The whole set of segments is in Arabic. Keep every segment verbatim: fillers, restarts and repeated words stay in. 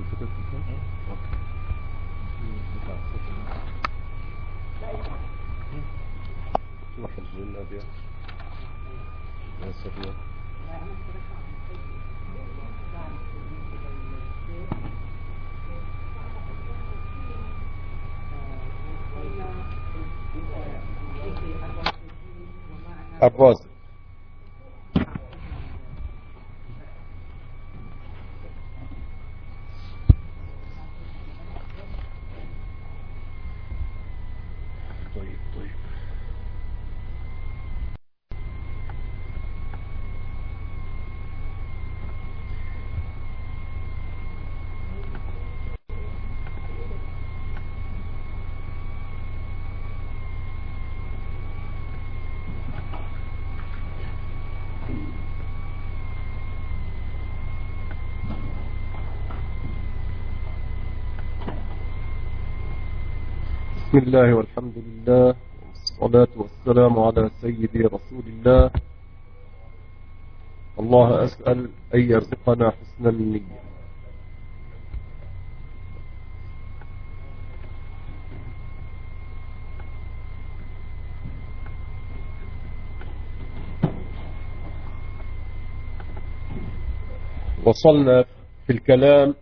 الرازي. طيب طيب بسم الله والحمد لله والصلاة والسلام على سيدي رسول الله. الله أسأل أن يرزقنا حسن النية. وصلنا في الكلام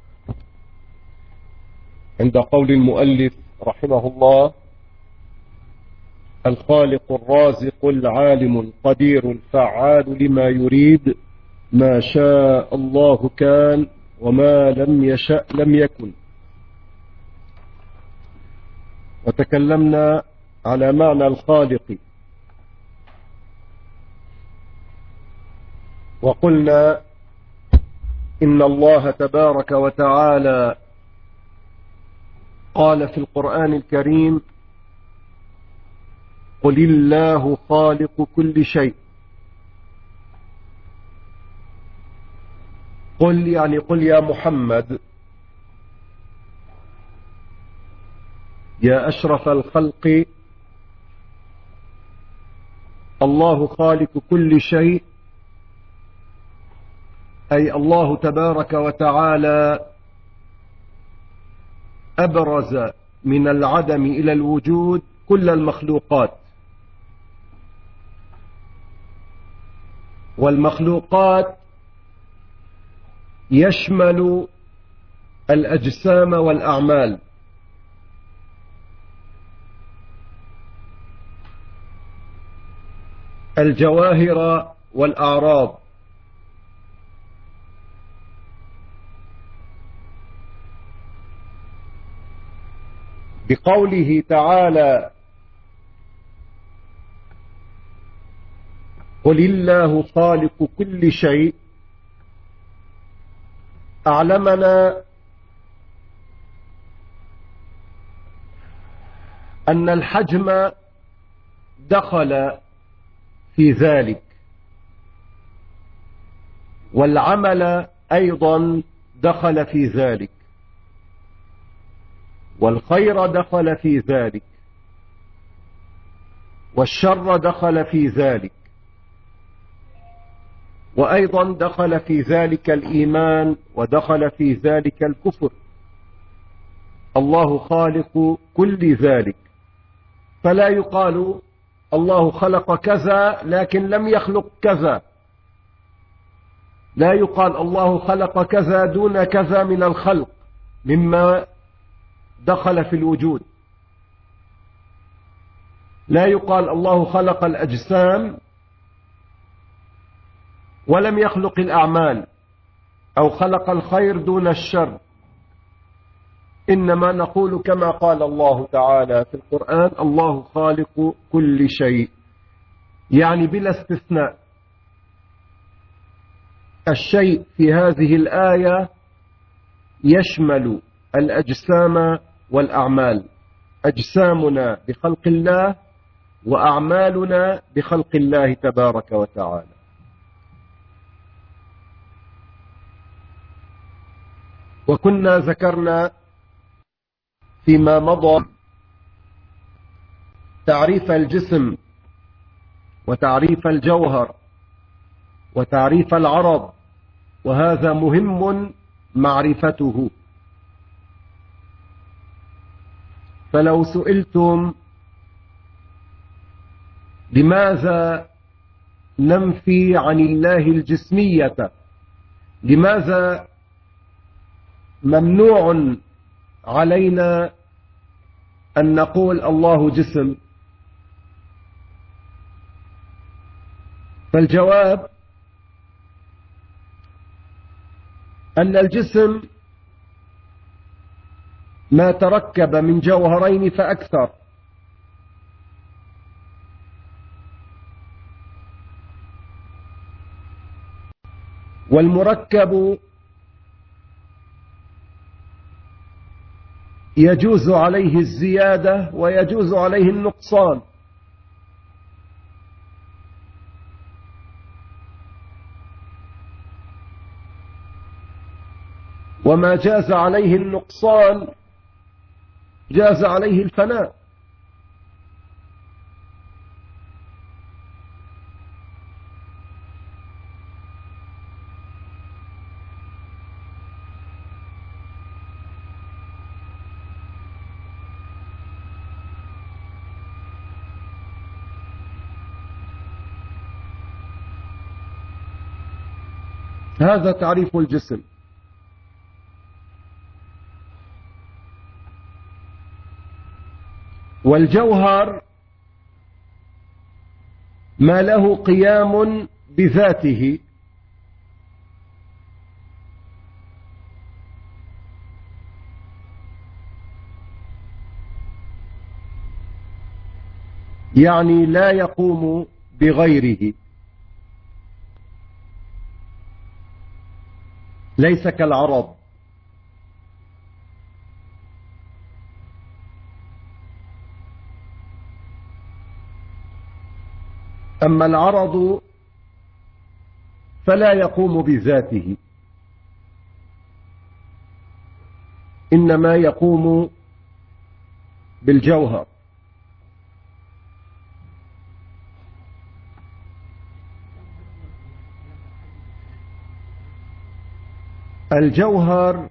عند قول المؤلف رحمه الله: الخالق الرازق العالم القدير الفعال لما يريد، ما شاء الله كان وما لم يشأ لم يكن. وتكلمنا على معنى الخالق، وقلنا إن الله تبارك وتعالى قال في القرآن الكريم: قل الله خالق كل شيء. قل يعني قل يا محمد، يا أشرف الخلق، الله خالق كل شيء، أي الله تبارك وتعالى أبرز من العدم إلى الوجود كل المخلوقات، والمخلوقات يشمل الأجسام والأعمال. الجواهر والأعراض. بقوله تعالى: قل الله خالق كل شيء، أعلمنا أن الحجم دخل في ذلك، والعمل أيضا دخل في ذلك، والخير دخل في ذلك، والشر دخل في ذلك، وأيضا دخل في ذلك الإيمان، ودخل في ذلك الكفر. الله خالق كل ذلك، فلا يقال الله خلق كذا لكن لم يخلق كذا، لا يقال الله خلق كذا دون كذا من الخلق مما دخل في الوجود، لا يقال الله خلق الأجسام ولم يخلق الأعمال، أو خلق الخير دون الشر، إنما نقول كما قال الله تعالى في القرآن: الله خالق كل شيء، يعني بلا استثناء. الشيء في هذه الآية يشمل الأجسام والأعمال، أجسامنا بخلق الله، وأعمالنا بخلق الله تبارك وتعالى. وكنا ذكرنا فيما مضى تعريف الجسم، وتعريف الجوهر، وتعريف العرض، وهذا مهم معرفته. فلو سئلتم لماذا ننفي عن الله الجسمية، لماذا ممنوع علينا أن نقول الله جسم، فالجواب أن الجسم ما تركب من جوهرين فأكثر، والمركب يجوز عليه الزيادة ويجوز عليه النقصان، وما جاز عليه النقصان جاز عليه الفناء. هذا تعريف الجسم. والجوهر ما له قيام بذاته، يعني لا يقوم بغيره، ليس كالعرض. أما العرض فلا يقوم بذاته، إنما يقوم بالجوهر. الجوهر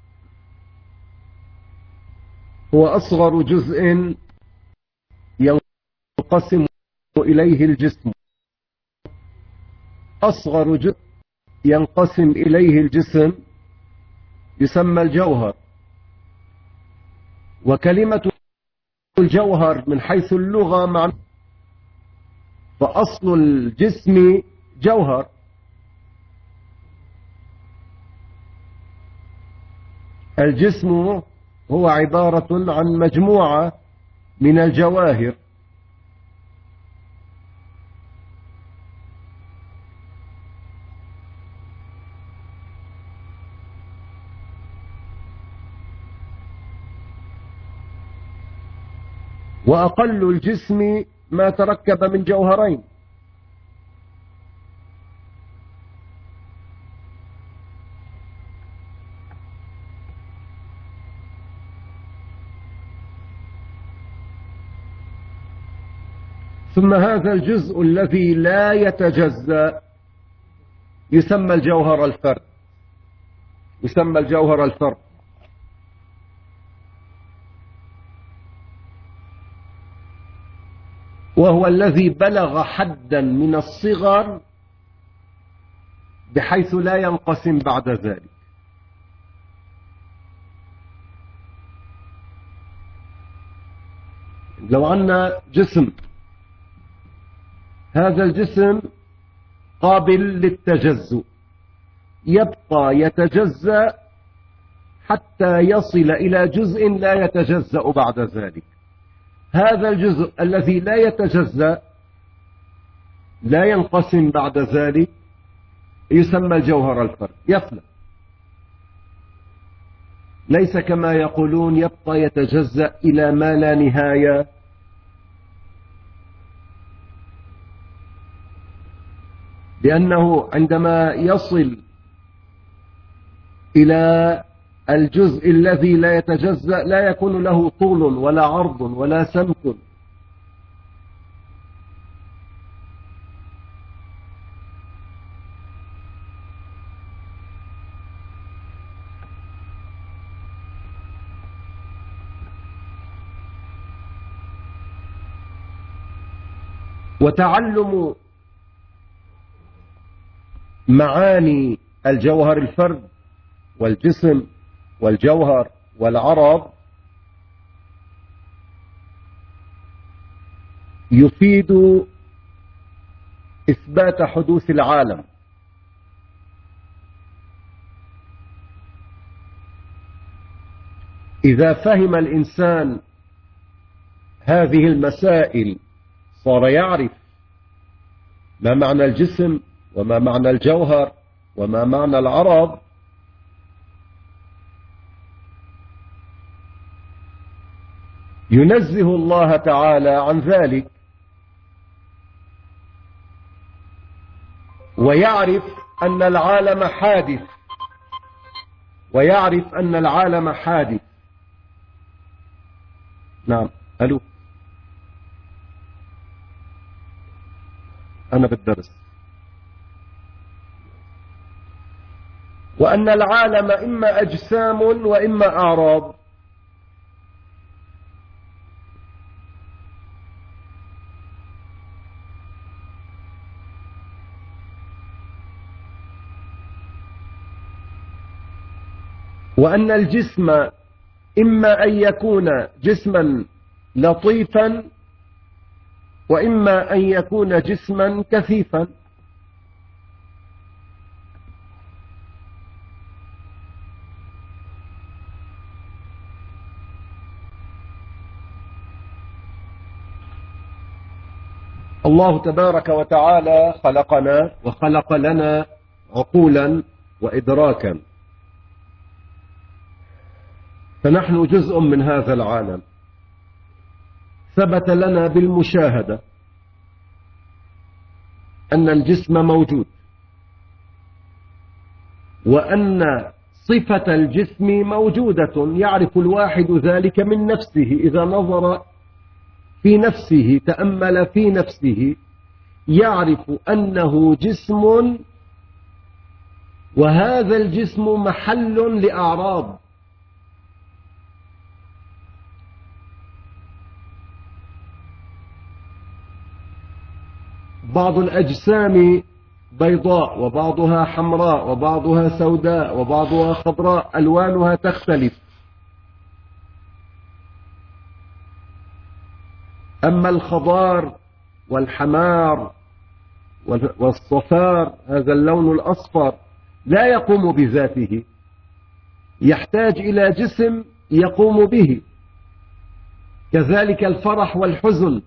هو أصغر جزء ينقسم إليه الجسم، أصغر جزء ينقسم إليه الجسم يسمى الجوهر. وكلمة الجوهر من حيث اللغة معنى، فأصل الجسم جوهر. الجسم هو عبارة عن مجموعة من الجواهر، وأقل الجسم ما تركب من جوهرين. ثم هذا الجزء الذي لا يتجزأ يسمى الجوهر الفرد، يسمى الجوهر الفرد. وهو الذي بلغ حدا من الصغر بحيث لا ينقسم بعد ذلك. لو عندنا جسم، هذا الجسم قابل للتجزؤ، يبقى يتجزأ حتى يصل إلى جزء لا يتجزأ بعد ذلك. هذا الجزء الذي لا يتجزأ لا ينقسم بعد ذلك يسمى الجوهر الفرد، يفنى، ليس كما يقولون يبقى يتجزأ إلى ما لا نهاية. لأنه عندما يصل إلى الجزء الذي لا يتجزأ لا يكون له طول ولا عرض ولا سمك، وتعلم معاني الجوهر الفرد والجسم والجوهر والعرض يفيد إثبات حدوث العالم. إذا فهم الإنسان هذه المسائل صار يعرف ما معنى الجسم وما معنى الجوهر وما معنى العرض، ينزه الله تعالى عن ذلك ويعرف أن العالم حادث ويعرف أن العالم حادث. نعم. ألو، أنا بالدرس. وأن العالم إما أجسام وإما أعراض. وأن الجسم إما أن يكون جسما لطيفا وإما أن يكون جسما كثيفا. الله تبارك وتعالى خلقنا وخلق لنا عقولا وإدراكا، فنحن جزء من هذا العالم. ثبت لنا بالمشاهدة أن الجسم موجود، وأن صفة الجسم موجودة، يعرف الواحد ذلك من نفسه. إذا نظر في نفسه، تأمل في نفسه، يعرف أنه جسم، وهذا الجسم محل لأعراض. بعض الأجسام بيضاء وبعضها حمراء وبعضها سوداء وبعضها خضراء، ألوانها تختلف. أما الخضار والحمار والصفار، هذا اللون الأصفر لا يقوم بذاته، يحتاج إلى جسم يقوم به. كذلك الفرح والحزن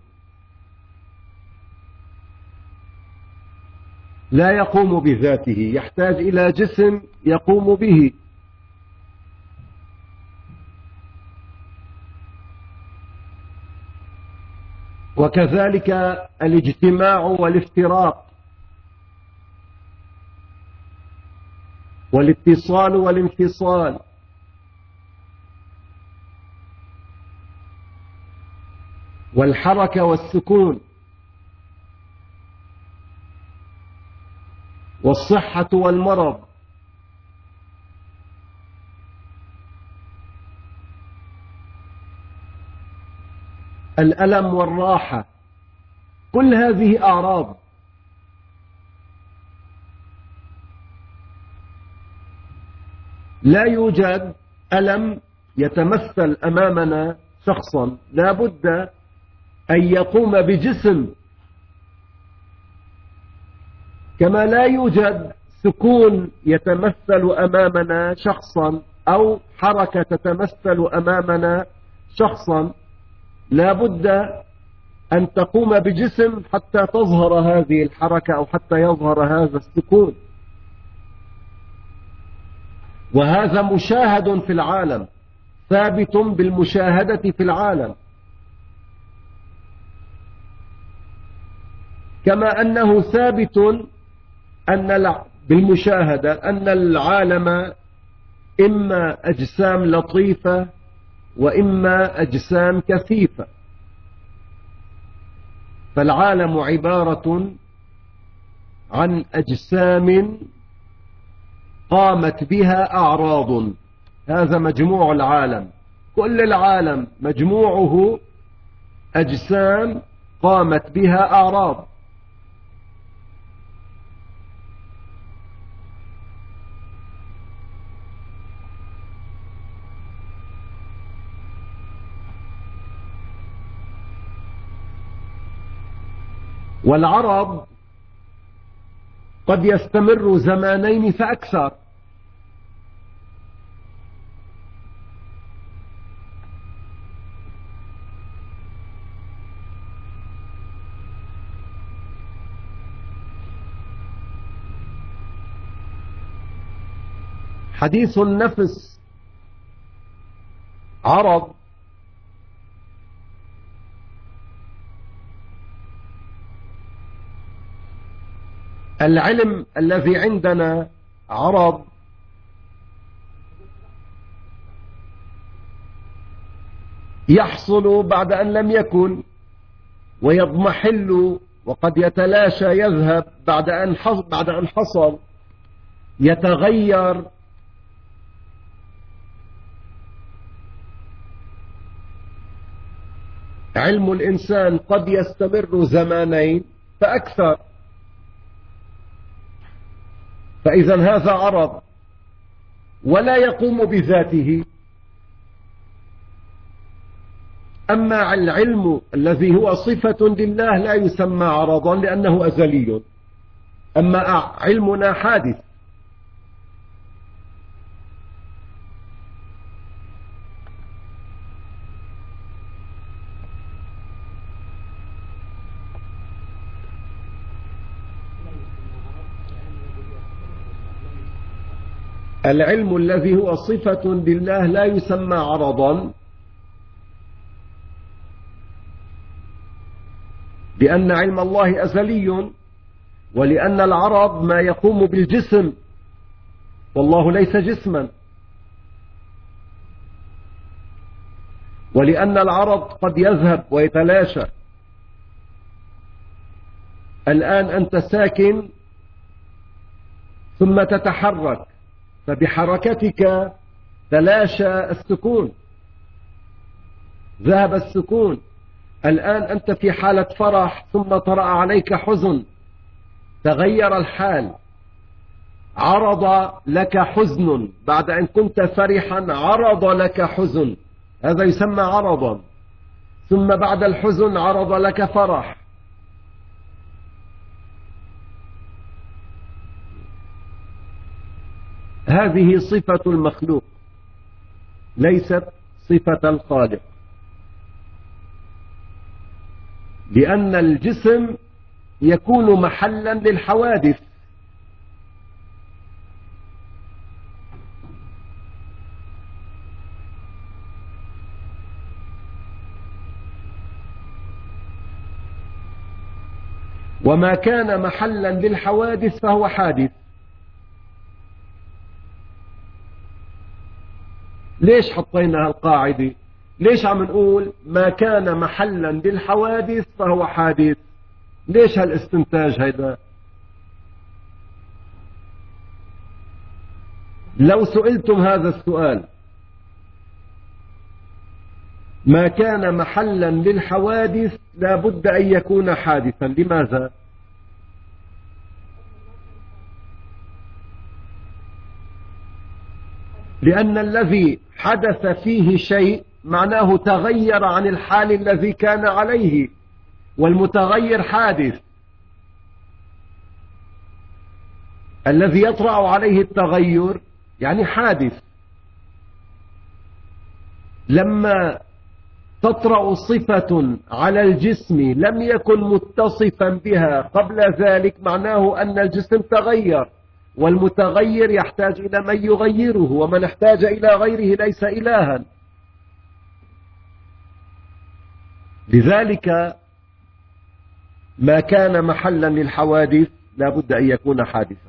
لا يقوم بذاته، يحتاج إلى جسم يقوم به. وكذلك الاجتماع والافتراق والاتصال والانفصال. والحركة والسكون والصحة والمرض. الألم والراحة، كل هذه أعراض. لا يوجد ألم يتمثل أمامنا شخصا، لا بد أن يقوم بجسم، كما لا يوجد سكون يتمثل أمامنا شخصا أو حركة تتمثل أمامنا شخصا. لا بد أن تقوم بجسم حتى تظهر هذه الحركة أو حتى يظهر هذا السكون. وهذا مشاهد في العالم، ثابت بالمشاهدة في العالم، كما أنه ثابت أن بالمشاهدة أن العالم إما أجسام لطيفة وإما أجسام كثيفة. فالعالم عبارة عن أجسام قامت بها أعراض، هذا مجموع العالم. كل العالم مجموعه أجسام قامت بها أعراض. والعرض قد يستمر زمانين فأكثر. حديث النفس عرض، العلم الذي عندنا عرض، يحصل بعد أن لم يكن، ويضمحل وقد يتلاشى يذهب بعد أن بعد أن حصل، يتغير. علم الإنسان قد يستمر زمانين فأكثر، فإذا هذا عرض ولا يقوم بذاته. أما العلم الذي هو صفة لله لا يسمى عرضا لأنه أزلي، أما علمنا حادث. العلم الذي هو صفة لله لا يسمى عرضا، لأن علم الله أزلي، ولأن العرض ما يقوم بالجسم والله ليس جسما، ولأن العرض قد يذهب ويتلاشى. الآن أنت ساكن ثم تتحرك، فبحركتك تلاشى السكون، ذهب السكون. الآن أنت في حالة فرح ثم طرأ عليك حزن، تغير الحال، عرض لك حزن بعد أن كنت فرحا، عرض لك حزن، هذا يسمى عرضا. ثم بعد الحزن عرض لك فرح. هذه صفة المخلوق ليست صفة الخالق، لأن الجسم يكون محلا للحوادث. وما كان محلا للحوادث فهو حادث. ليش حطينا هالقاعدة؟ ليش عم نقول ما كان محلا للحوادث فهو حادث؟ ليش هالاستنتاج هيدا؟ لو سئلتم هذا السؤال، ما كان محلا للحوادث لا بد أن يكون حادثا. لماذا؟ لأن الذي حدث فيه شيء معناه تغير عن الحال الذي كان عليه، والمتغير حادث. الذي يطرأ عليه التغير يعني حادث. لما تطرأ صفة على الجسم لم يكن متصفا بها قبل ذلك معناه أن الجسم تغير، والمتغير يحتاج إلى من يغيره، ومن احتاج إلى غيره ليس إلها. لذلك ما كان محلا للحوادث لا بد أن يكون حادثا.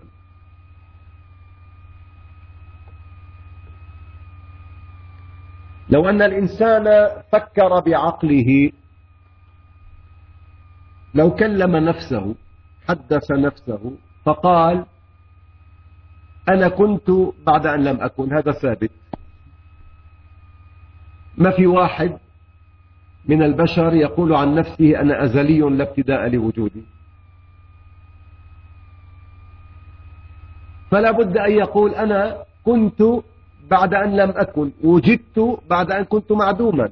لو أن الإنسان فكر بعقله، لو كلم نفسه، حدث نفسه فقال أنا كنت بعد أن لم أكن، هذا ثابت. ما في واحد من البشر يقول عن نفسه أنا أزلي لا ابتداء لوجودي، فلا بد أن يقول أنا كنت بعد أن لم أكن، وجدت بعد أن كنت معدوما،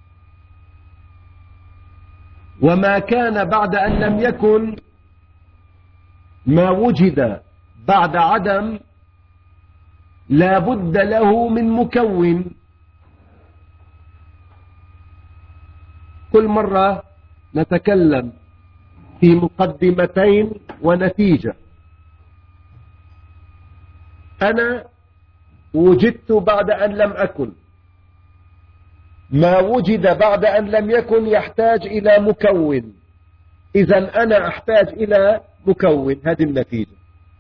وما كان بعد أن لم يكن، ما وجد بعد عدم لا بد له من مكون. كل مرة نتكلم في مقدمتين ونتيجة. أنا وجدت بعد أن لم أكن، ما وجد بعد أن لم يكن يحتاج إلى مكون، إذن أنا أحتاج إلى مكون، هذه النتيجة.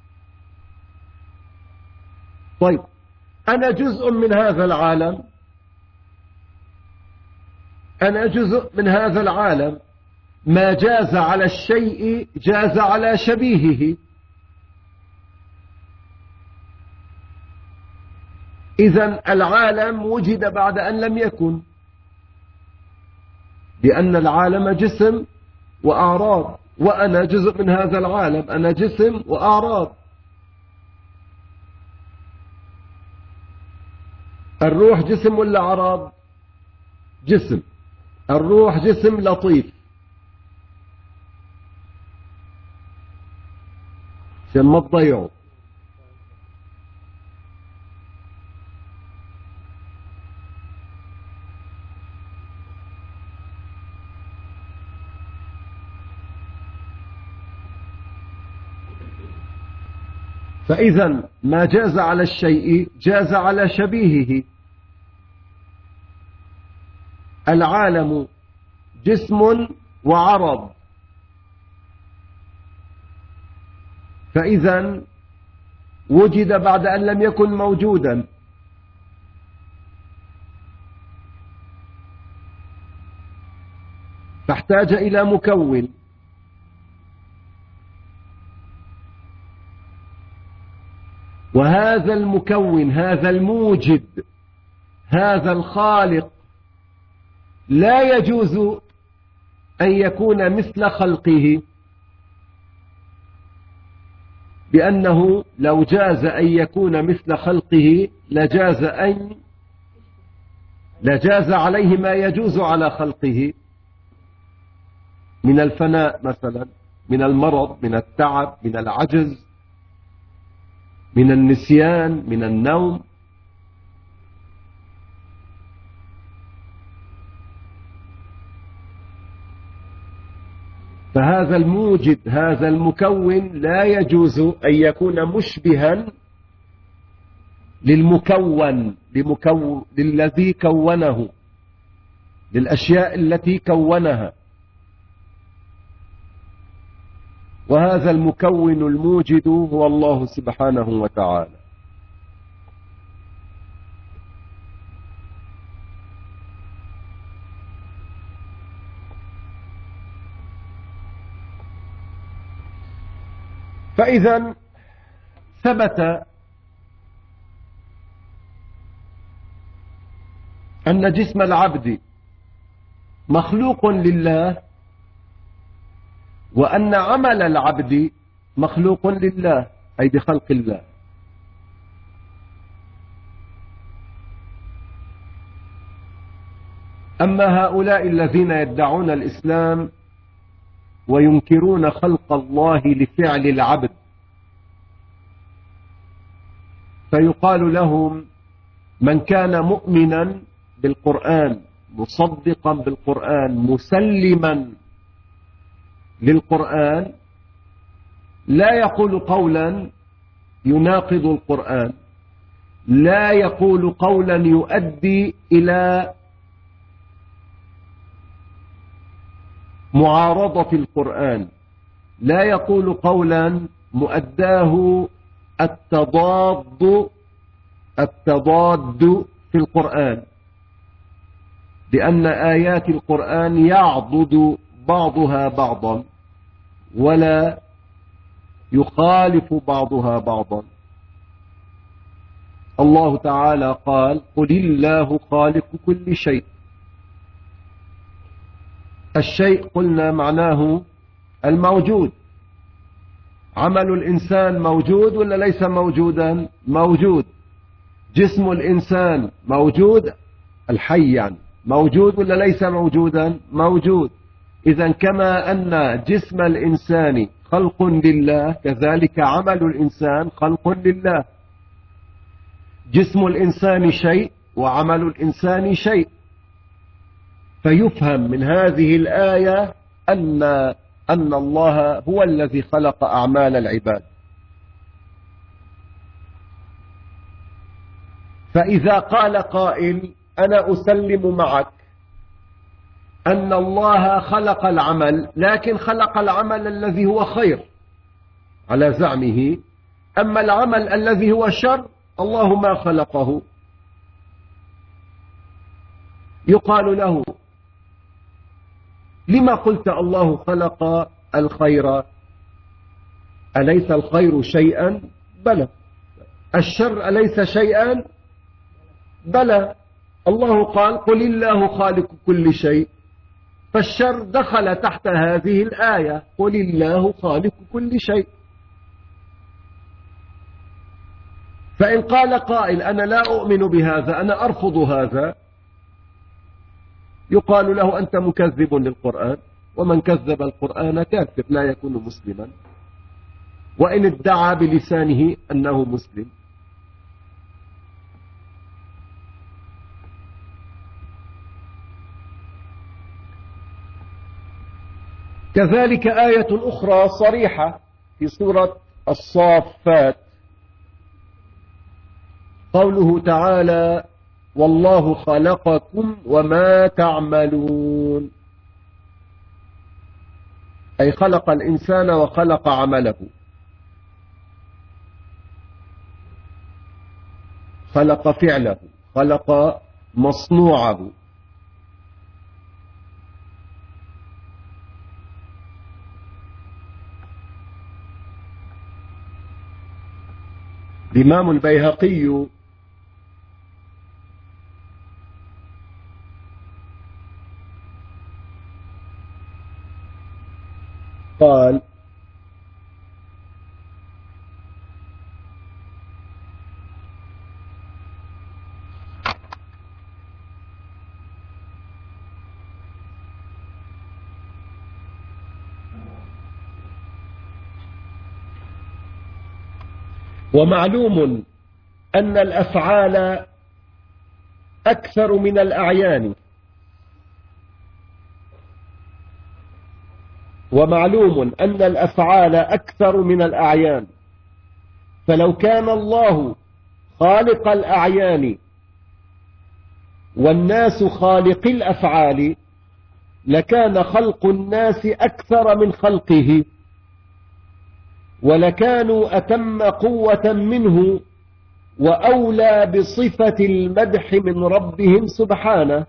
طيب أنا جزء من هذا العالم، أنا جزء من هذا العالم، ما جاز على الشيء جاز على شبيهه. إذن العالم وجد بعد أن لم يكن، لأن العالم جسم وأعراض، وأنا جزء من هذا العالم، أنا جسم وأعراض. الروح جسم ولا أعراض؟ جسم. الروح جسم لطيف، عشان ما تضيعوا. فإذا ما جاز على الشيء جاز على شبيهه. العالم جسم وعرض، فإذا وجد بعد أن لم يكن موجودا. فاحتاج إلى مكون، وهذا المكون، هذا الموجد، هذا الخالق لا يجوز أن يكون مثل خلقه، بأنه لو جاز أن يكون مثل خلقه لجاز أن لجاز عليه ما يجوز على خلقه من الفناء مثلا، من المرض، من التعب، من العجز، من النسيان، من النوم. فهذا الموجد، هذا المكون لا يجوز أن يكون مشبها للمكون، لمكون للذي كونه، للأشياء التي كونها. وهذا المكون الموجد هو الله سبحانه وتعالى. فإذا ثبت أن جسم العبد مخلوق لله، وأن عمل العبد مخلوق لله، أي بخلق الله. أما هؤلاء الذين يدعون الإسلام وينكرون خلق الله لفعل العبد، فيقال لهم من كان مؤمنا بالقرآن، مصدقا بالقرآن، مسلما للقرآن، لا يقول قولا يناقض القرآن، لا يقول قولا يؤدي إلى معارضة القرآن، لا يقول قولا مؤداه التضاد التضاد في القرآن، لأن آيات القرآن يعضد بعضها بعضا ولا يخالف بعضها بعضا. الله تعالى قال: قل الله خالق كل شيء الشيء قلنا معناه الموجود. عمل الإنسان موجود ولا ليس موجودا؟ موجود. جسم الإنسان موجود، الحي يعني موجود ولا ليس موجودا؟ موجود. إذا كما أن جسم الإنسان خلق لله كذلك عمل الإنسان خلق لله. جسم الإنسان شيء وعمل الإنسان شيء. فيفهم من هذه الآية أن أن الله هو الذي خلق أعمال العباد. فإذا قال قائل أنا أسلم معك أن الله خلق العمل، لكن خلق العمل الذي هو خير على زعمه، أما العمل الذي هو شر الله ما خلقه، يقال له لما قلت الله خلق الخير؟ أليس الخير شيئا؟ بلى. الشر أليس شيئا؟ بلى. الله قال قل الله خالق كل شيء، فالشر دخل تحت هذه الآية قل الله خالق كل شيء. فإن قال قائل أنا لا أؤمن بهذا، أنا أرفض هذا، يقال له أنت مكذب للقرآن، ومن كذب القرآن كافر لا يكون مسلما وإن ادعى بلسانه أنه مسلم. كذلك آية أخرى صريحة في سورة الصافات، قوله تعالى والله خلقكم وما تعملون، أي خلق الإنسان وخلق عمله، خلق فعله، خلق مصنوعه. الإمام البيهقي قال ومعلوم أن الأفعال أكثر من الأعيان، ومعلوم أن الأفعال أكثر من الأعيان، فلو كان الله خالق الأعيان والناس خالق الأفعال لكان خلق الناس أكثر من خلقه، ولكانوا أتم قوة منه وأولى بصفة المدح من ربهم سبحانه.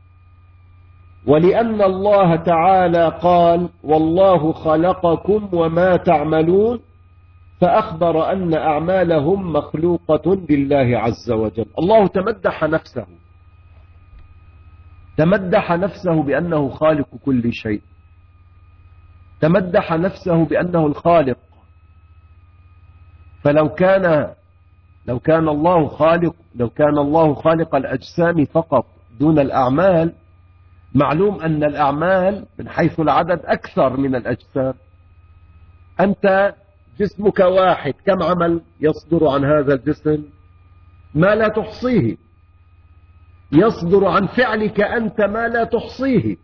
ولأن الله تعالى قال والله خلقكم وما تعملون، فأخبر أن أعمالهم مخلوقة لله عز وجل. الله تمدح نفسه، تمدح نفسه بأنه خالق كل شيء، تمدح نفسه بأنه الخالق. فلو كان لو كان الله خالق لو كان الله خالق الأجسام فقط دون الأعمال، معلوم أن الأعمال من حيث العدد أكثر من الأجسام. أنت جسمك واحد، كم عمل يصدر عن هذا الجسم؟ ما لا تحصيه. يصدر عن فعلك أنت ما لا تحصيه.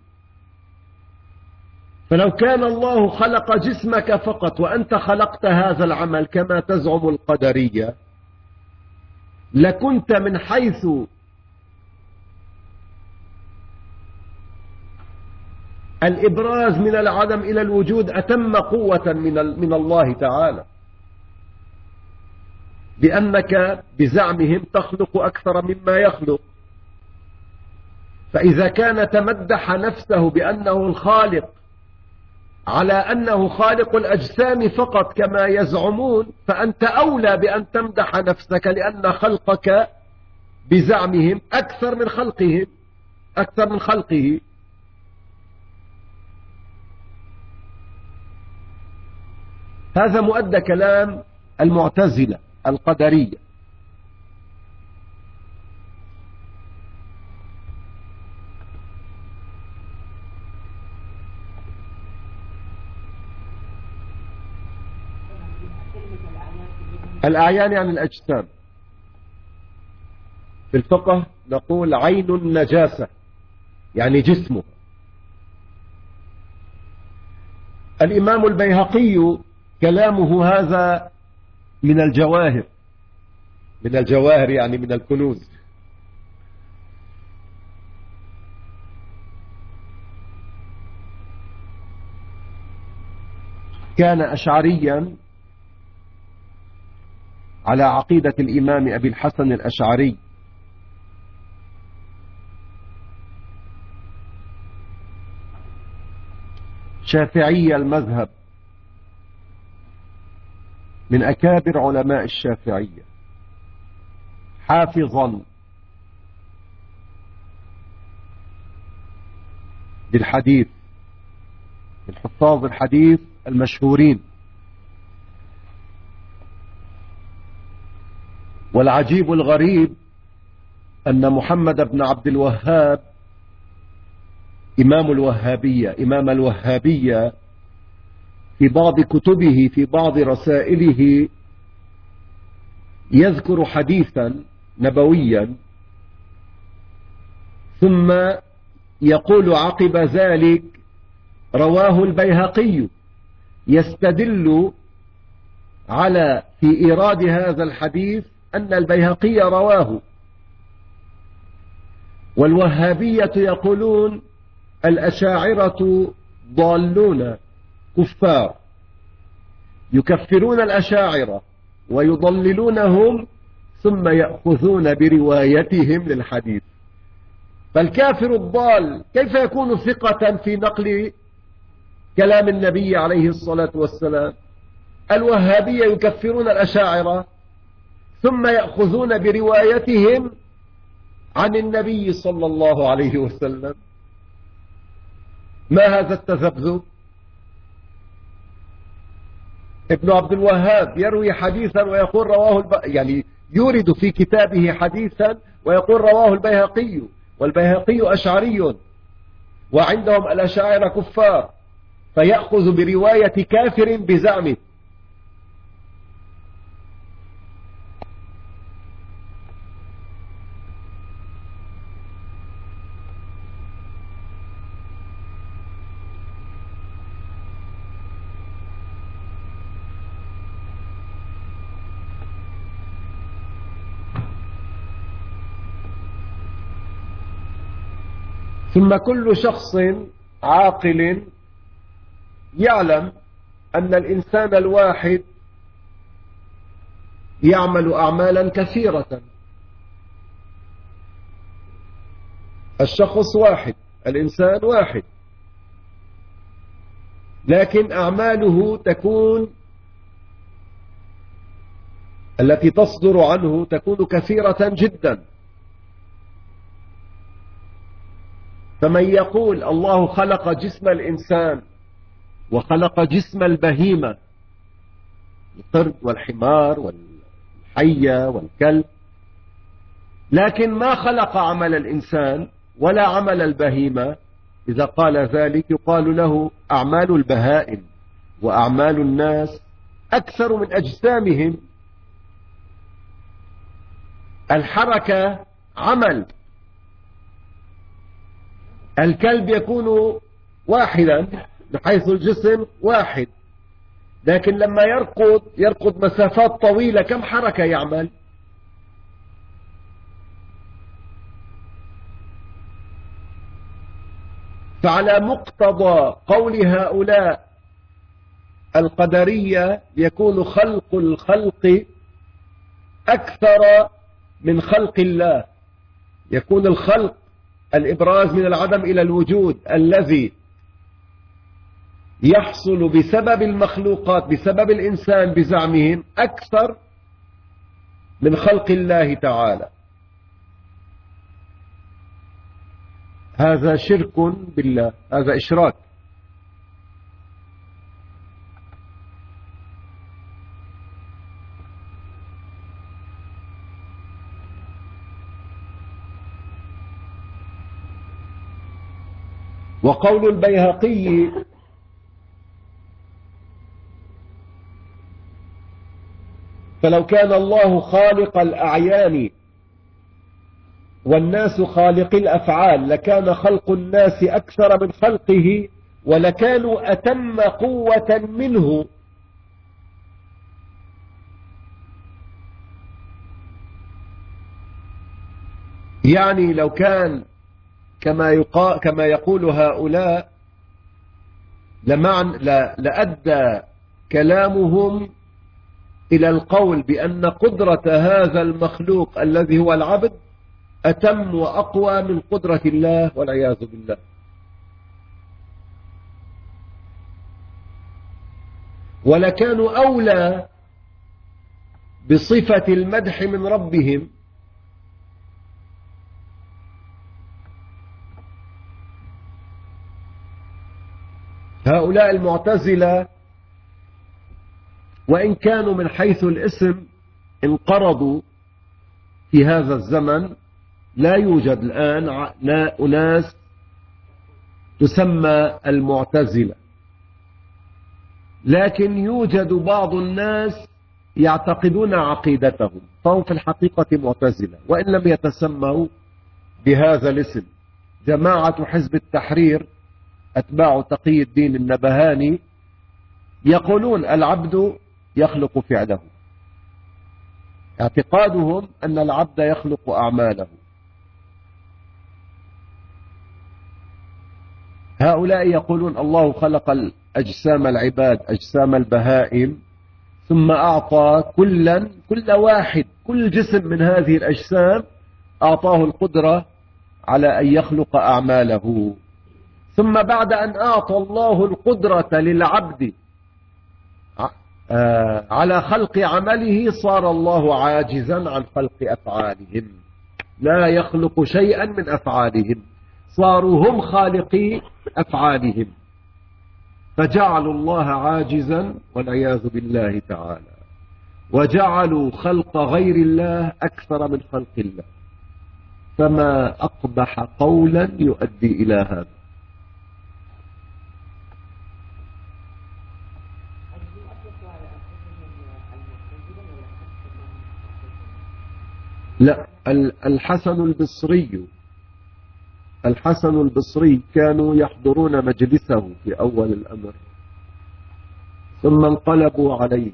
فلو كان الله خلق جسمك فقط وأنت خلقت هذا العمل كما تزعم القدرية، لكنت من حيث الإبراز من العدم إلى الوجود أتم قوة من من الله تعالى، لأنك بزعمهم تخلق أكثر مما يخلق. فإذا كان تمدح نفسه بأنه الخالق على أنه خالق الأجسام فقط كما يزعمون، فأنت أولى بأن تمدح نفسك، لأن خلقك بزعمهم أكثر من خلقهم، أكثر من خلقه. هذا مؤدى كلام المعتزلة القدرية. الأعيان يعني الأجسام. في الفقه نقول عين النجاسة يعني جسمه. الإمام البيهقي كلامه هذا من الجواهر، من الجواهر يعني من الكنوز. كان أشعريا على عقيدة الإمام أبي الحسن الأشعري، شافعي المذهب، من أكابر علماء الشافعية، حافظا للحديث، من حفاظ الحديث المشهورين. والعجيب الغريب أن محمد بن عبد الوهاب إمام الوهابية إمام الوهابية في بعض كتبه في بعض رسائله يذكر حديثا نبويا ثم يقول عقب ذلك رواه البيهقي، يستدل على في إيراد هذا الحديث أن البيهقي رواه. والوهابية يقولون الأشاعرة ضالون كفار، يكفرون الأشاعرة ويضللونهم ثم يأخذون بروايتهم للحديث. فالكافر الضال كيف يكون ثقة في نقل كلام النبي عليه الصلاة والسلام؟ الوهابية يكفرون الأشاعرة ثم يأخذون بروايتهم عن النبي صلى الله عليه وسلم. ما هذا التذبذب؟ ابن عبد الوهاب يروي حديثا ويقول رواه الب... يعني يورد في كتابه حديثا ويقول رواه البيهقي، والبيهقي أشعري وعندهم الأشاعرة كفار، فيأخذ برواية كافر بزعمه. ثم كل شخص عاقل يعلم أن الإنسان الواحد يعمل أعمالا كثيرة. الشخص واحد، الإنسان واحد، لكن أعماله تكون التي تصدر عنه تكون كثيرة جدا. فمن يقول الله خلق جسم الإنسان وخلق جسم البهيمة، القرد والحمار والحية والكلب، لكن ما خلق عمل الإنسان ولا عمل البهيمة، إذا قال ذلك يقال له أعمال البهائم وأعمال الناس أكثر من أجسامهم. الحركة عمل، الكلب يكون واحدا بحيث الجسم واحد، لكن لما يركض يركض مسافات طويلة، كم حركة يعمل؟ فعلى مقتضى قول هؤلاء القدرية يكون خلق الخلق أكثر من خلق الله. يكون الخلق الإبراز من العدم إلى الوجود الذي يحصل بسبب المخلوقات بسبب الإنسان بزعمهم أكثر من خلق الله تعالى. هذا شرك بالله، هذا إشراك. وقول البيهقي فلو كان الله خالق الأعيان والناس خالق الأفعال لكان خلق الناس أكثر من خلقه ولكانوا أتم قوة منه. يعني لو كان كما يقا كما يقول هؤلاء لمعن لأدى كلامهم إلى القول بأن قدرة هذا المخلوق الذي هو العبد أتم وأقوى من قدرة الله والعياذ بالله. ولكانوا أولى بصفة المدح من ربهم. هؤلاء المعتزلة وإن كانوا من حيث الاسم انقرضوا في هذا الزمن، لا يوجد الآن أناس تسمى المعتزلة، لكن يوجد بعض الناس يعتقدون عقيدتهم فهم في الحقيقة معتزلة وإن لم يتسموا بهذا الاسم. جماعة حزب التحرير أتباع تقي الدين النبهاني يقولون العبد يخلق فعله، اعتقادهم أن العبد يخلق أعماله. هؤلاء يقولون الله خلق الأجسام العباد أجسام البهائم ثم أعطى كلا كل واحد كل جسم من هذه الأجسام أعطاه القدرة على أن يخلق أعماله، ثم بعد أن أعطى الله القدرة للعبد على خلق عمله صار الله عاجزا عن خلق أفعالهم، لا يخلق شيئا من أفعالهم، صاروا هم خالقي أفعالهم، فجعلوا الله عاجزا والعياذ بالله تعالى، وجعلوا خلق غير الله أكثر من خلق الله. فما أقبح قولا يؤدي إلى هذا. لا، الحسن البصري الحسن البصري كانوا يحضرون مجلسه في أول الأمر ثم انقلبوا عليه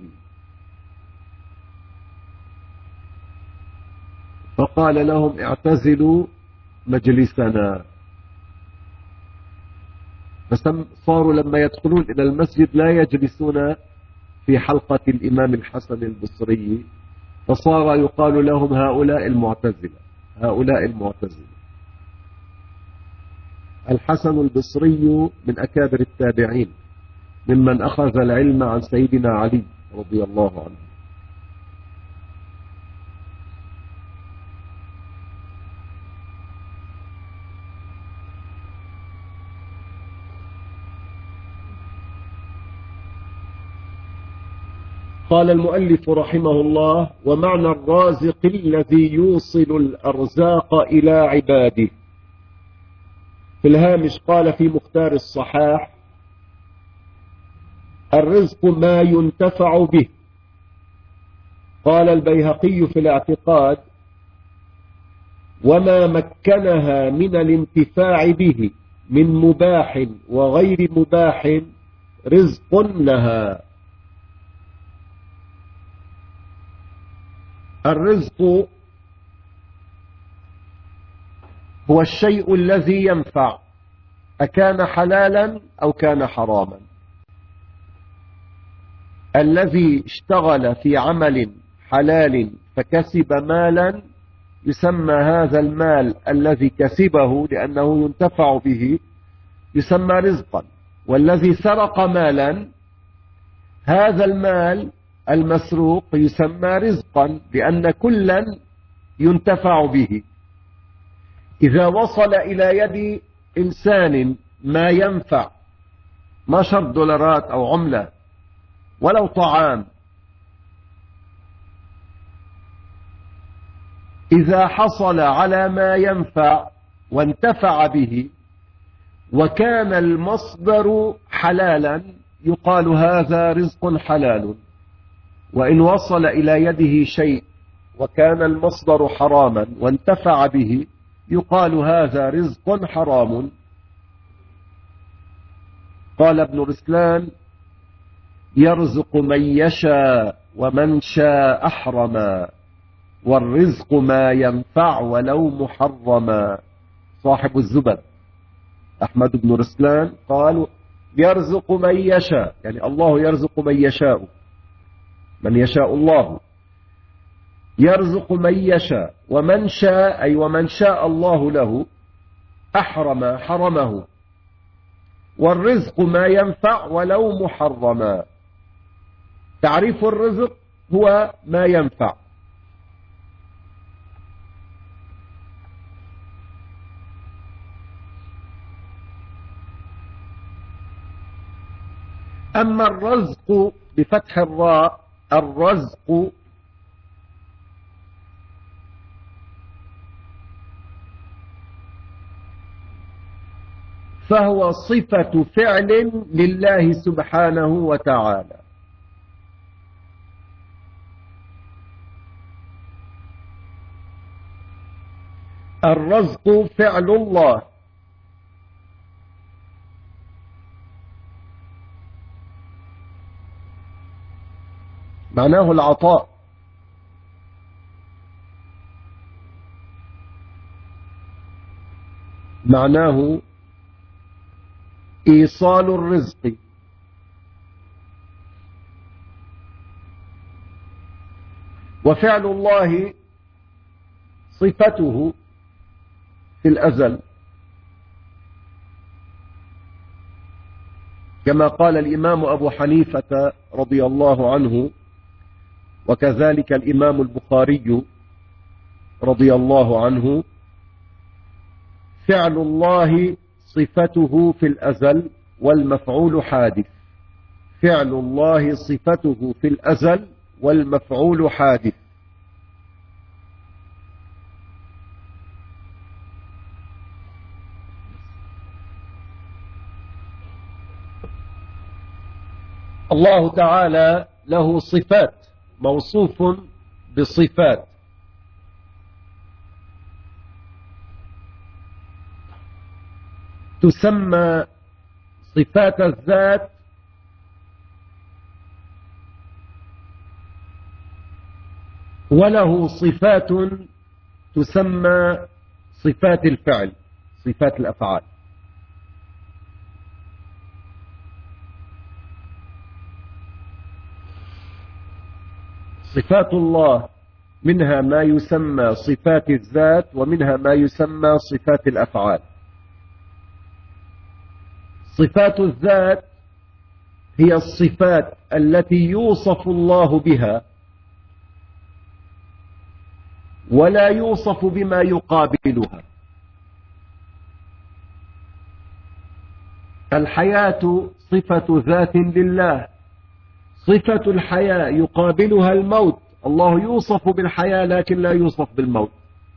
فقال لهم اعتزلوا مجلسنا، فصاروا لما يدخلون إلى المسجد لا يجلسون في حلقة الإمام الحسن البصري، فصار يقال لهم هؤلاء المعتزلة هؤلاء المعتزلة. الحسن البصري من أكابر التابعين ممن أخذ العلم عن سيدنا علي رضي الله عنه. قال المؤلف رحمه الله: ومعنى الرازق الذي يوصل الأرزاق إلى عباده. في الهامش قال في مختار الصحاح: الرزق ما ينتفع به. قال البيهقي في الاعتقاد: وما مكنها من الانتفاع به من مباح وغير مباح رزق لها. الرزق هو الشيء الذي ينفع، أكان حلالا أو كان حراما. الذي اشتغل في عمل حلال فكسب مالا يسمى هذا المال الذي كسبه لأنه ينتفع به يسمى رزقا، والذي سرق مالا هذا المال المسروق يسمى رزقا لأن كلا ينتفع به. إذا وصل إلى يد إنسان ما ينفع، ما شرط دولارات أو عملة ولو طعام، إذا حصل على ما ينفع وانتفع به وكان المصدر حلالا يقال هذا رزق حلال، وإن وصل إلى يده شيء وكان المصدر حراما وانتفع به يقال هذا رزق حرام. قال ابن رسلان: يرزق من يشاء ومن شاء أحرما، والرزق ما ينفع ولو محرما. صاحب الزبد أحمد بن رسلان قال: يرزق من يشاء، يعني الله يرزق من يشاء، من يشاء الله يرزق من يشاء، ومن شاء أي ومن شاء الله له أحرم حرمه، والرزق ما ينفع ولو محرما. تعريف الرزق هو ما ينفع. أما الرزق بفتح الراء، الرزق فهو صفة فعل لله سبحانه وتعالى. الرزق فعل الله، معناه العطاء، معناه إيصال الرزق. وفعل الله صفته في الأزل، كما قال الإمام أبو حنيفة رضي الله عنه، وكذلك الإمام البخاري رضي الله عنه: فعل الله صفته في الأزل والمفعول حادث. فعل الله صفته في الأزل والمفعول حادث. الله تعالى له صفات، موصوف بصفات، تسمى صفات الذات وله صفات تسمى صفات الفعل، صفات الأفعال. صفات الله منها ما يسمى صفات الذات ومنها ما يسمى صفات الأفعال. صفات الذات هي الصفات التي يوصف الله بها ولا يوصف بما يقابلها. الحياة صفة ذات لله، صفة الحياة يقابلها الموت، الله يوصف بالحياة لكن لا يوصف بالموت.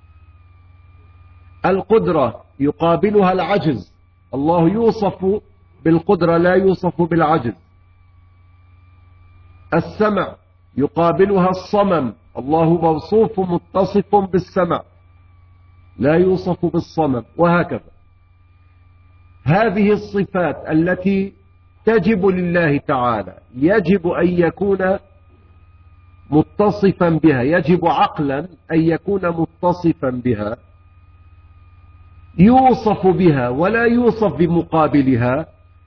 القدرة يقابلها العجز، الله يوصف بالقدرة لا يوصف بالعجز. السمع يقابلها الصمم، الله موصوف متصف بالسمع لا يوصف بالصمم، وهكذا. هذه الصفات التي تجب لله تعالى يجب أن يكون متصفا بها، يجب عقلا أن يكون متصفا بها، يوصف بها ولا يوصف بمقابلها،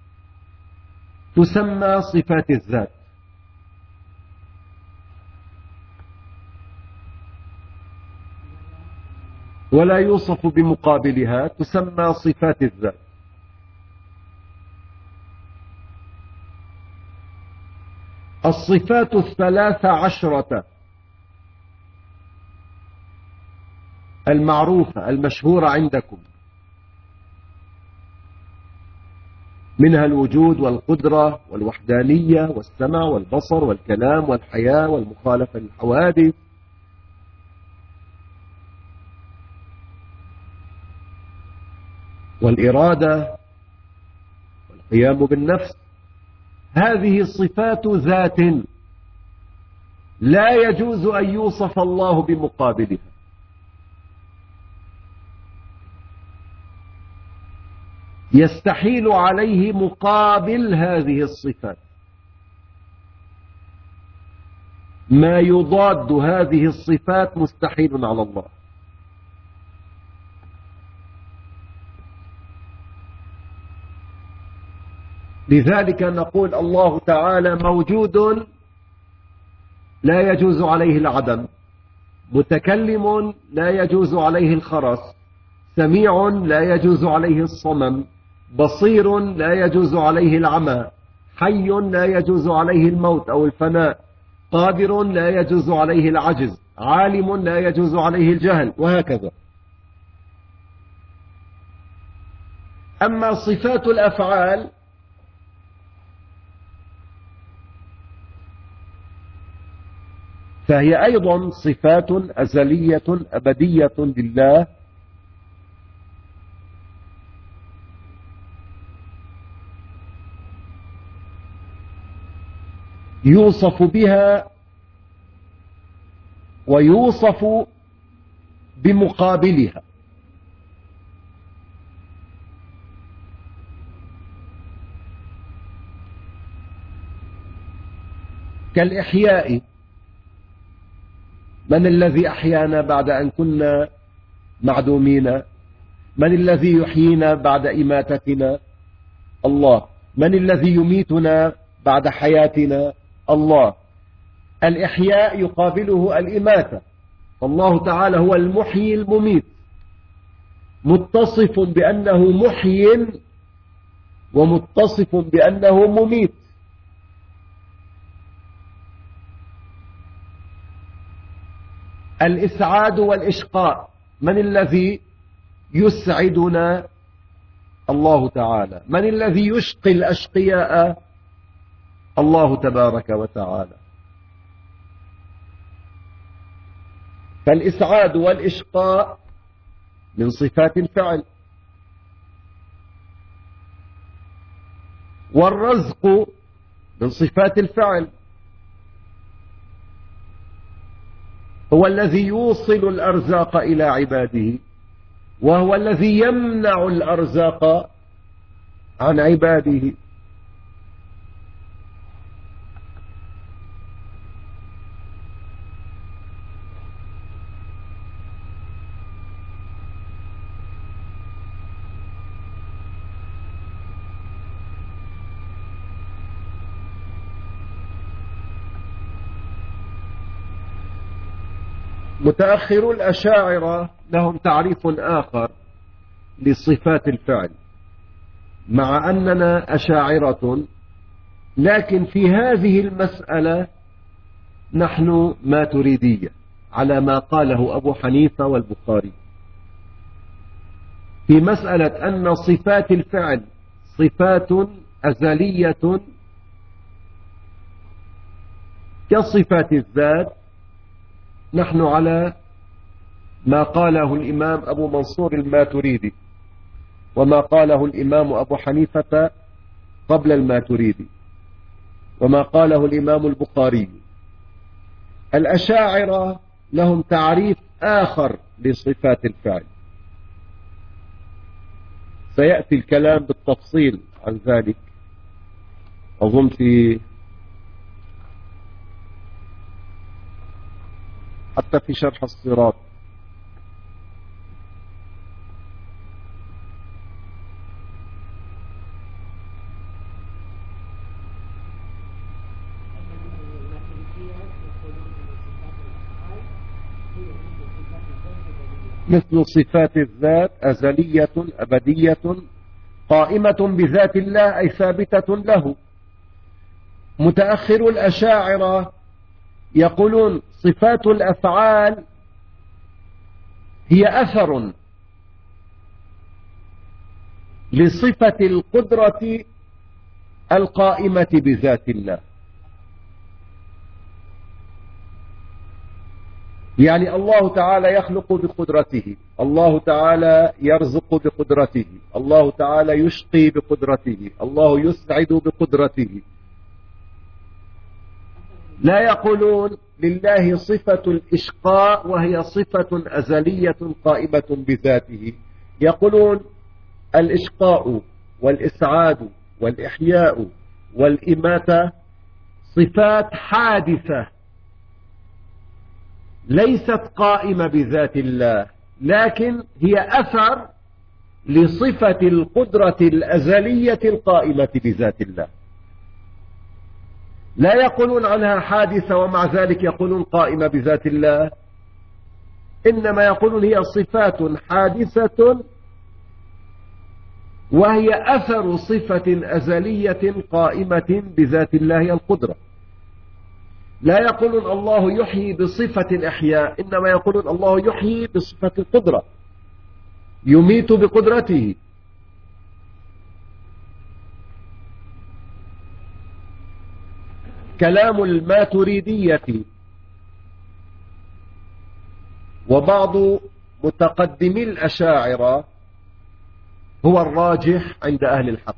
تسمى صفات الذات. ولا يوصف بمقابلها تسمى صفات الذات. الصفات الثلاث عشرة المعروفة المشهورة عندكم، منها الوجود والقدرة والوحدانية والسمع والبصر والكلام والحياة والمخالفة للحوادث، والإرادة قيام بالنفس. هذه صفات ذات لا يجوز أن يوصف الله بمقابلها. يستحيل عليه مقابل هذه الصفات. ما يضاد هذه الصفات مستحيل على الله. لذلك نقول الله تعالى موجود لا يجوز عليه العدم، متكلم لا يجوز عليه الخرس، سميع لا يجوز عليه الصمم، بصير لا يجوز عليه العمى، حي لا يجوز عليه الموت أو الفناء، قادر لا يجوز عليه العجز، عالم لا يجوز عليه الجهل، وهكذا. أما صفات الأفعال فهي أيضا صفات أزلية أبدية لله، يوصف بها ويوصف بمقابلها. كالإحياء، من الذي أحيانا بعد أن كنا معدومين؟ من الذي يحيينا بعد إماتتنا؟ الله. من الذي يميتنا بعد حياتنا؟ الله. الإحياء يقابله الإماتة، الله تعالى هو المحيي المميت، متصف بأنه محيي ومتصف بأنه مميت. الإسعاد والإشقاء، من الذي يسعدنا؟ الله تعالى. من الذي يشقي الأشقياء؟ الله تبارك وتعالى. فالإسعاد والإشقاء من صفات الفعل، والرزق من صفات الفعل، هو الذي يوصل الأرزاق إلى عباده، وهو الذي يمنع الأرزاق عن عباده. متأخر الأشاعرة لهم تعريف آخر لصفات الفعل، مع أننا أشاعرة، لكن في هذه المسألة نحن ماتريدية على ما قاله أبو حنيفة والبخاري في مسألة أن صفات الفعل صفات أزلية كصفات الذات. نحن على ما قاله الإمام أبو منصور الماتريدي وما قاله الإمام أبو حنيفة قبل الماتريدي وما قاله الإمام البخاري. الأشاعرة لهم تعريف آخر لصفات الفعل، سيأتي الكلام بالتفصيل عن ذلك أظن في حتى في شرح الصراط. مثل صفات الذات أزلية أبدية قائمة بذات الله أي ثابتة له. متأخر الأشاعرة يقولون صفات الأفعال هي أثر لصفة القدرة القائمة بذات الله. يعني الله تعالى يخلق بقدرته، الله تعالى يرزق بقدرته، الله تعالى يشقي بقدرته، الله يسعد بقدرته. لا يقولون لله صفة الإشقاء وهي صفة أزلية قائمة بذاته، يقولون الإشقاء والإسعاد والإحياء والإماتة صفات حادثة ليست قائمة بذات الله، لكن هي أثر لصفة القدرة الأزلية القائمة بذات الله. لا يقولون عنها حادثة ومع ذلك يقولون قائمة بذات الله، إنما يقولون هي صفات حادثة وهي أثر صفة أزلية قائمة بذات الله القدرة. لا يقولون الله يحيي بصفة الإحياء، إنما يقولون الله يحيي بصفة القدرة، يميت بقدرته. كلام الماتريدية وبعض متقدمي الأشاعرة هو الراجح عند أهل الحق،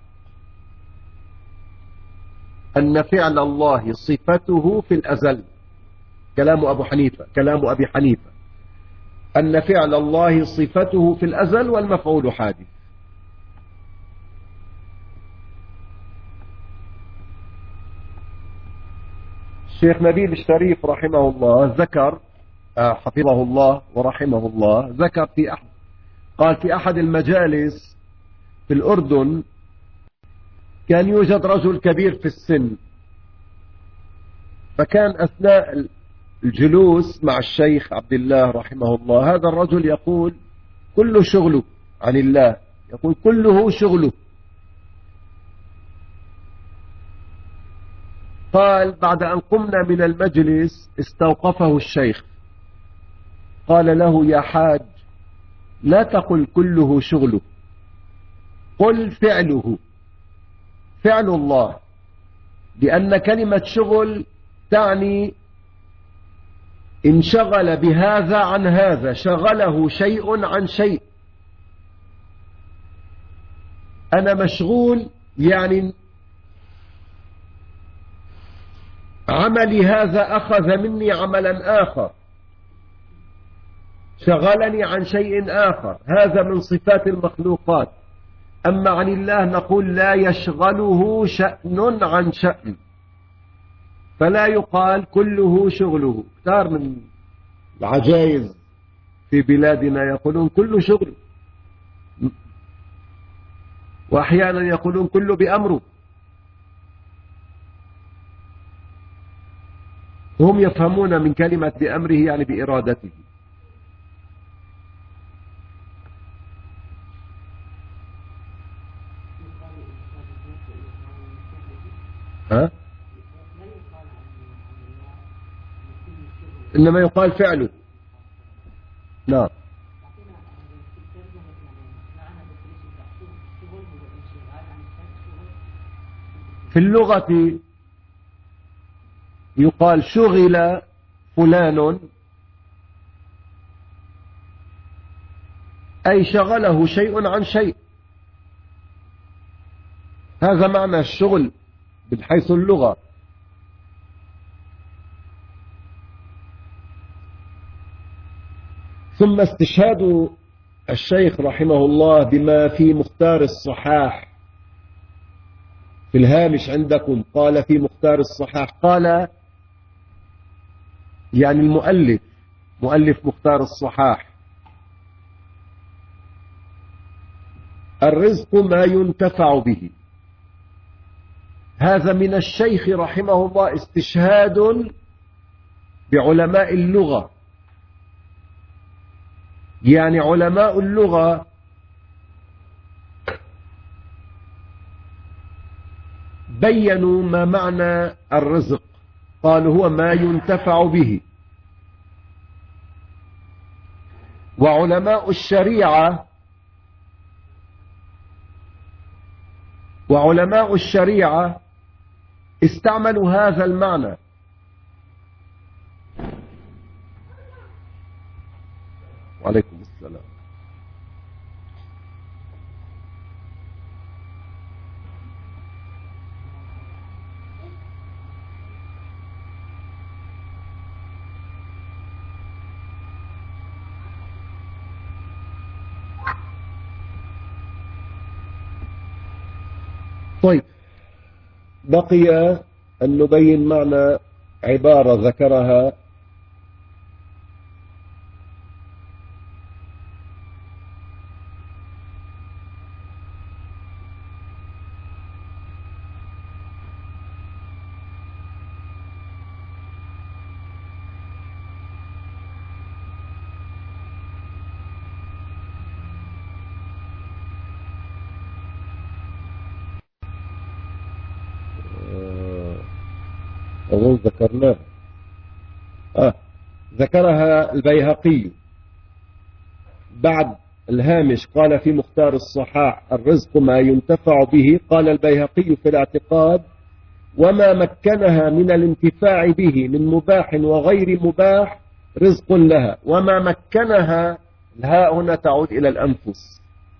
أن فعل الله صفته في الأزل، كلام أبو حنيفة كلام أبي حنيفة، أن فعل الله صفته في الأزل والمفعول حادث. الشيخ نبيل الشريف رحمه الله ذكر حفظه الله ورحمه الله ذكر في أحد قال في أحد المجالس في الأردن كان يوجد رجل كبير في السن، فكان أثناء الجلوس مع الشيخ عبد الله رحمه الله هذا الرجل يقول كل شغله عن الله، يقول كله شغله. قال بعد أن قمنا من المجلس استوقفه الشيخ قال له يا حاج لا تقل كله شغله، قل فعله، فعل الله، لأن كلمة شغل تعني انشغل بهذا عن هذا، شغله شيء عن شيء. أنا مشغول يعني عملي هذا أخذ مني عملا آخر، شغلني عن شيء آخر، هذا من صفات المخلوقات. أما عن الله نقول لا يشغله شأن عن شأن، فلا يقال كله شغله. كثير من العجائز في بلادنا يقولون كله شغله، وأحيانا يقولون كله بأمره، هم يفهمون من كلمة بأمره يعني بإرادته. ها؟ إنما يقال فعله. نعم. في اللغة يقال شغل فلان أي شغله شيء عن شيء، هذا معنى الشغل من حيث اللغة. ثم استشهاد الشيخ رحمه الله بما في مختار الصحاح في الهامش عندكم، قال في مختار الصحاح، قال يعني المؤلف مؤلف مختار الصحاح الرزق ما ينتفع به. هذا من الشيخ رحمه الله استشهاد بعلماء اللغة، يعني علماء اللغة بينوا ما معنى الرزق، قالوا هو ما ينتفع به. وعلماء الشريعة وعلماء الشريعة استعملوا هذا المعنى، وعليكم السلام. طيب، بقي أن نبين معنى عبارة ذكرها أظن ذكرناها آه ذكرها البيهقي بعد الهامش، قال في مختار الصحاح الرزق ما ينتفع به. قال البيهقي في الاعتقاد: وما مكنها من الانتفاع به من مباح وغير مباح رزق لها. وما مكنها، الهاء هنا تعود إلى الأنفس،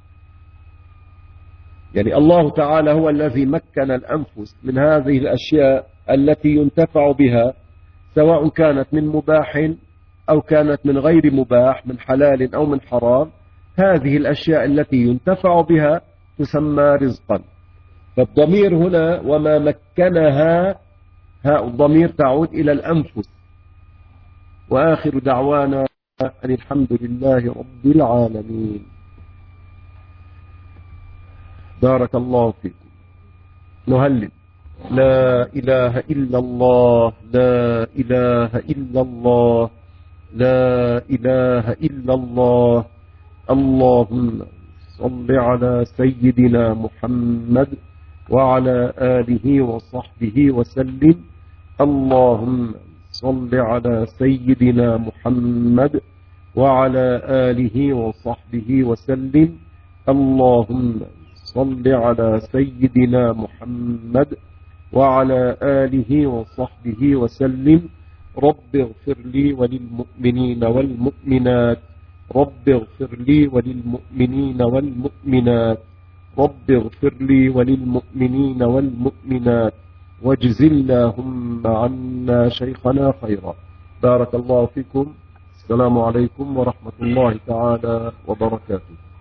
يعني الله تعالى هو الذي مكن الأنفس من هذه الأشياء التي ينتفع بها، سواء كانت من مباح أو كانت من غير مباح، من حلال أو من حرام. هذه الأشياء التي ينتفع بها تسمى رزقا. فالضمير هنا وما مكنها، هاء الضمير تعود إلى الأنفس. وآخر دعوانا أن الحمد لله رب العالمين. بارك الله فيكم. نهلل: لا إله إلا الله، لا إله إلا الله، لا إله إلا الله. اللهم صل على سيدنا محمد وعلى آله وصحبه وسلم. اللهم صل على سيدنا محمد وعلى آله وصحبه وسلم. اللهم صل على سيدنا محمد وعلى آله وصحبه وسلم. رب اغفر لي وللمؤمنين والمؤمنات، رب اغفر لي وللمؤمنين والمؤمنات، رب اغفر لي وللمؤمنين والمؤمنات، واجز اللهم عنا شيخنا خيرا. بارك الله فيكم. السلام عليكم ورحمة الله تعالى وبركاته.